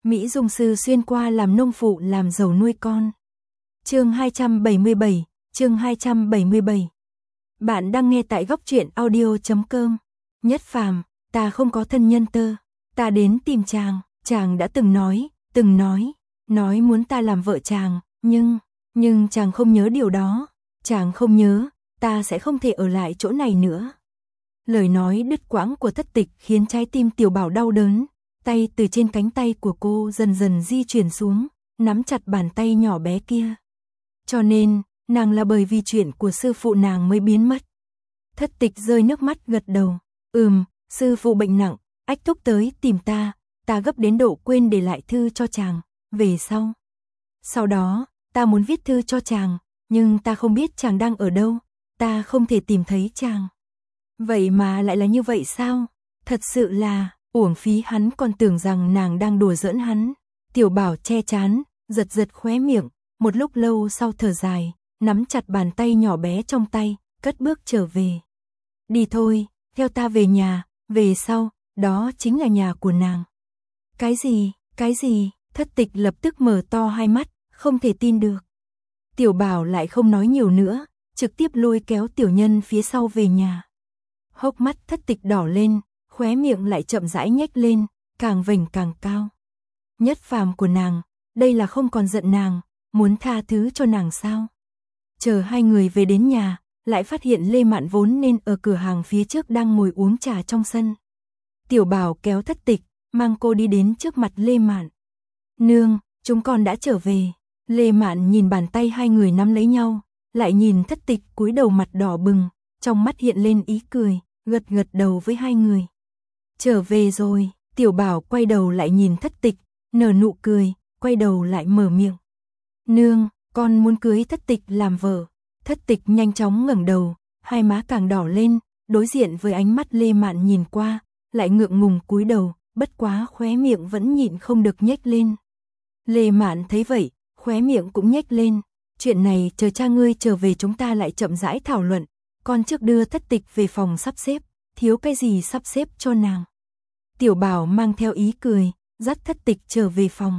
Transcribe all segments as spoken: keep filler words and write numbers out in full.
Mỹ Dung sư xuyên qua làm nông phụ làm giàu nuôi con. Chương hai trăm bảy mươi bảy, chương hai trăm bảy mươi bảy. Bạn đang nghe tại góc truyện audio chấm com. Nhất Phàm, ta không có thân nhân tơ, ta đến tìm chàng, chàng đã từng nói, từng nói, nói muốn ta làm vợ chàng, nhưng, nhưng chàng không nhớ điều đó, chàng không nhớ, ta sẽ không thể ở lại chỗ này nữa. Lời nói đứt quãng của Thất Tịch khiến trái tim Tiểu Bảo đau đớn, tay từ trên cánh tay của cô dần dần di chuyển xuống, nắm chặt bàn tay nhỏ bé kia. Cho nên, nàng là bởi vì chuyện của sư phụ nàng mới biến mất. Thất Tịch rơi nước mắt gật đầu, ừm, sư phụ bệnh nặng, ách thúc tới tìm ta, ta gấp đến độ quên để lại thư cho chàng, về sau. Sau đó, ta muốn viết thư cho chàng, nhưng ta không biết chàng đang ở đâu, ta không thể tìm thấy chàng. Vậy mà lại là như vậy sao? Thật sự là, uổng phí, hắn còn tưởng rằng nàng đang đùa giỡn hắn. Tiểu Bảo che chán, giật giật khóe miệng, một lúc lâu sau thở dài, nắm chặt bàn tay nhỏ bé trong tay, cất bước trở về. Đi thôi, theo ta về nhà, về sau, đó chính là nhà của nàng. Cái gì, cái gì? Thất Tịch lập tức mở to hai mắt, không thể tin được. Tiểu Bảo lại không nói nhiều nữa, trực tiếp lôi kéo tiểu nhân phía sau về nhà. Hốc mắt Thất Tịch đỏ lên, khóe miệng lại chậm rãi nhếch lên, càng vểnh càng cao. Nhất Phàm của nàng, đây là không còn giận nàng, muốn tha thứ cho nàng sao? Chờ hai người về đến nhà, lại phát hiện Lê Mạn vốn nên ở cửa hàng phía trước đang ngồi uống trà trong sân. Tiểu Bảo kéo Thất Tịch, mang cô đi đến trước mặt Lê Mạn. Nương, chúng con đã trở về. Lê Mạn nhìn bàn tay hai người nắm lấy nhau, lại nhìn Thất Tịch cúi đầu mặt đỏ bừng, trong mắt hiện lên ý cười, gật gật đầu với hai người. Trở về rồi, Tiểu Bảo quay đầu lại nhìn Thất Tịch, nở nụ cười, quay đầu lại mở miệng. Nương, con muốn cưới Thất Tịch làm vợ. Thất Tịch nhanh chóng ngẩng đầu, hai má càng đỏ lên, đối diện với ánh mắt Lê Mạn nhìn qua, lại ngượng ngùng cúi đầu, bất quá khóe miệng vẫn nhịn không được nhếch lên. Lê Mạn thấy vậy, khóe miệng cũng nhếch lên, chuyện này chờ cha ngươi trở về chúng ta lại chậm rãi thảo luận, con trước đưa Thất Tịch về phòng sắp xếp, thiếu cái gì sắp xếp cho nàng. Tiểu Bảo mang theo ý cười, dắt Thất Tịch trở về phòng.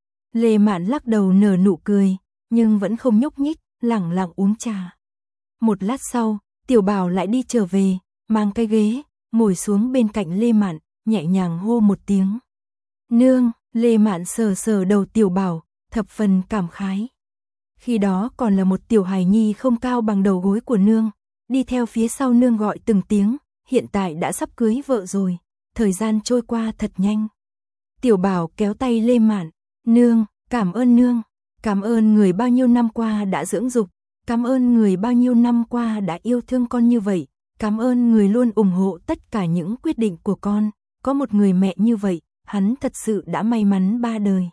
Lê Mạn lắc đầu nở nụ cười, nhưng vẫn không nhúc nhích, lẳng lặng uống trà. Một lát sau, Tiểu Bảo lại đi trở về, mang cái ghế, ngồi xuống bên cạnh Lê Mạn, nhẹ nhàng hô một tiếng. Nương, Lê Mạn sờ sờ đầu Tiểu Bảo, thập phần cảm khái. Khi đó còn là một tiểu hài nhi không cao bằng đầu gối của nương, đi theo phía sau nương gọi từng tiếng, hiện tại đã sắp cưới vợ rồi, thời gian trôi qua thật nhanh. Tiểu Bảo kéo tay Lê Mạn, nương, cảm ơn nương, cảm ơn người bao nhiêu năm qua đã dưỡng dục, cảm ơn người bao nhiêu năm qua đã yêu thương con như vậy, cảm ơn người luôn ủng hộ tất cả những quyết định của con, có một người mẹ như vậy, hắn thật sự đã may mắn ba đời.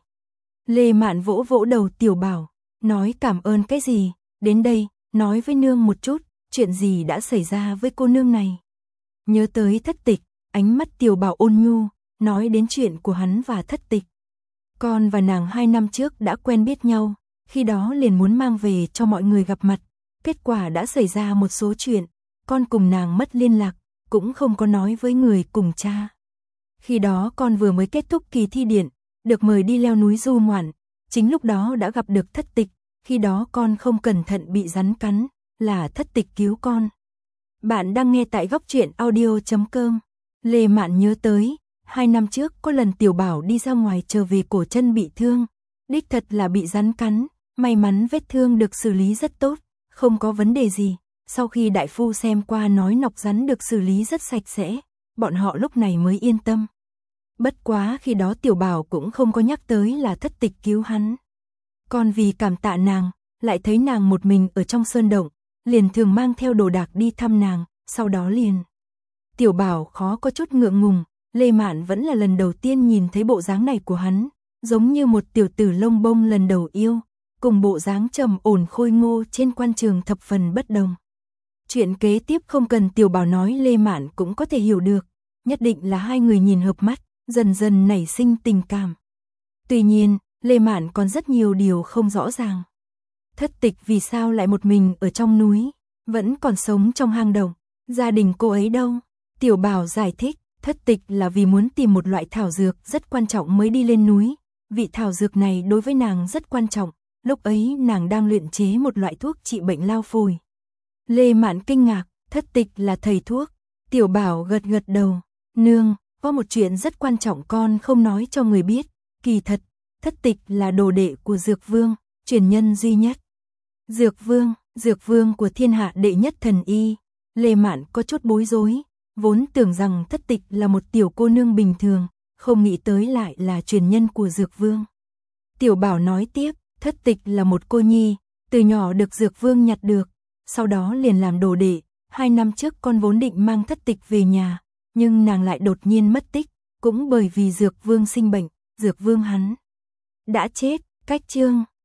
Lê Mạn vỗ vỗ đầu Tiểu Bảo, nói cảm ơn cái gì, đến đây, nói với nương một chút, chuyện gì đã xảy ra với cô nương này. Nhớ tới Thất Tịch, ánh mắt Tiểu Bảo ôn nhu, nói đến chuyện của hắn và Thất Tịch. Con và nàng hai năm trước đã quen biết nhau, khi đó liền muốn mang về cho mọi người gặp mặt, kết quả đã xảy ra một số chuyện, con cùng nàng mất liên lạc, cũng không có nói với người cùng cha. Khi đó con vừa mới kết thúc kỳ thi điện, được mời đi leo núi du ngoạn, chính lúc đó đã gặp được Thất Tịch, khi đó con không cẩn thận bị rắn cắn, là Thất Tịch cứu con. Bạn đang nghe tại góc truyện audio chấm com. Lê Mạn nhớ tới, hai năm trước có lần Tiểu Bảo đi ra ngoài trở về cổ chân bị thương, đích thật là bị rắn cắn, may mắn vết thương được xử lý rất tốt, không có vấn đề gì. Sau khi đại phu xem qua nói nọc rắn được xử lý rất sạch sẽ, bọn họ lúc này mới yên tâm. Bất quá khi đó Tiểu Bảo cũng không có nhắc tới là Thất Tịch cứu hắn. Còn vì cảm tạ nàng, lại thấy nàng một mình ở trong sơn động, liền thường mang theo đồ đạc đi thăm nàng, sau đó liền. Tiểu Bảo khó có chút ngượng ngùng, Lê Mạn vẫn là lần đầu tiên nhìn thấy bộ dáng này của hắn, giống như một tiểu tử lông bông lần đầu yêu, cùng bộ dáng trầm ổn khôi ngô trên quan trường thập phần bất đồng. Chuyện kế tiếp không cần Tiểu Bảo nói Lê Mạn cũng có thể hiểu được, nhất định là hai người nhìn hợp mắt, dần dần nảy sinh tình cảm. Tuy nhiên, Lê Mạn còn rất nhiều điều không rõ ràng. Thất Tịch vì sao lại một mình ở trong núi, vẫn còn sống trong hang động, gia đình cô ấy đâu? Tiểu Bảo giải thích, Thất Tịch là vì muốn tìm một loại thảo dược rất quan trọng mới đi lên núi, Vị thảo dược này đối với nàng rất quan trọng, lúc ấy nàng đang luyện chế một loại thuốc trị bệnh lao phổi. Lê Mạn kinh ngạc, Thất Tịch là thầy thuốc. Tiểu Bảo gật gật đầu, nương, có một chuyện rất quan trọng con không nói cho người biết, kỳ thật, Thất Tịch là đồ đệ của Dược Vương, truyền nhân duy nhất. Dược Vương, Dược Vương của thiên hạ đệ nhất thần y. Lê Mạn có chút bối rối, vốn tưởng rằng Thất Tịch là một tiểu cô nương bình thường, không nghĩ tới lại là truyền nhân của Dược Vương. Tiểu Bảo nói tiếp, Thất Tịch là một cô nhi, từ nhỏ được Dược Vương nhặt được, sau đó liền làm đồ đệ. Hai năm trước con vốn định mang Thất Tịch về nhà, nhưng nàng lại đột nhiên mất tích, cũng bởi vì Dược Vương sinh bệnh, Dược Vương hắn đã chết. Cách chương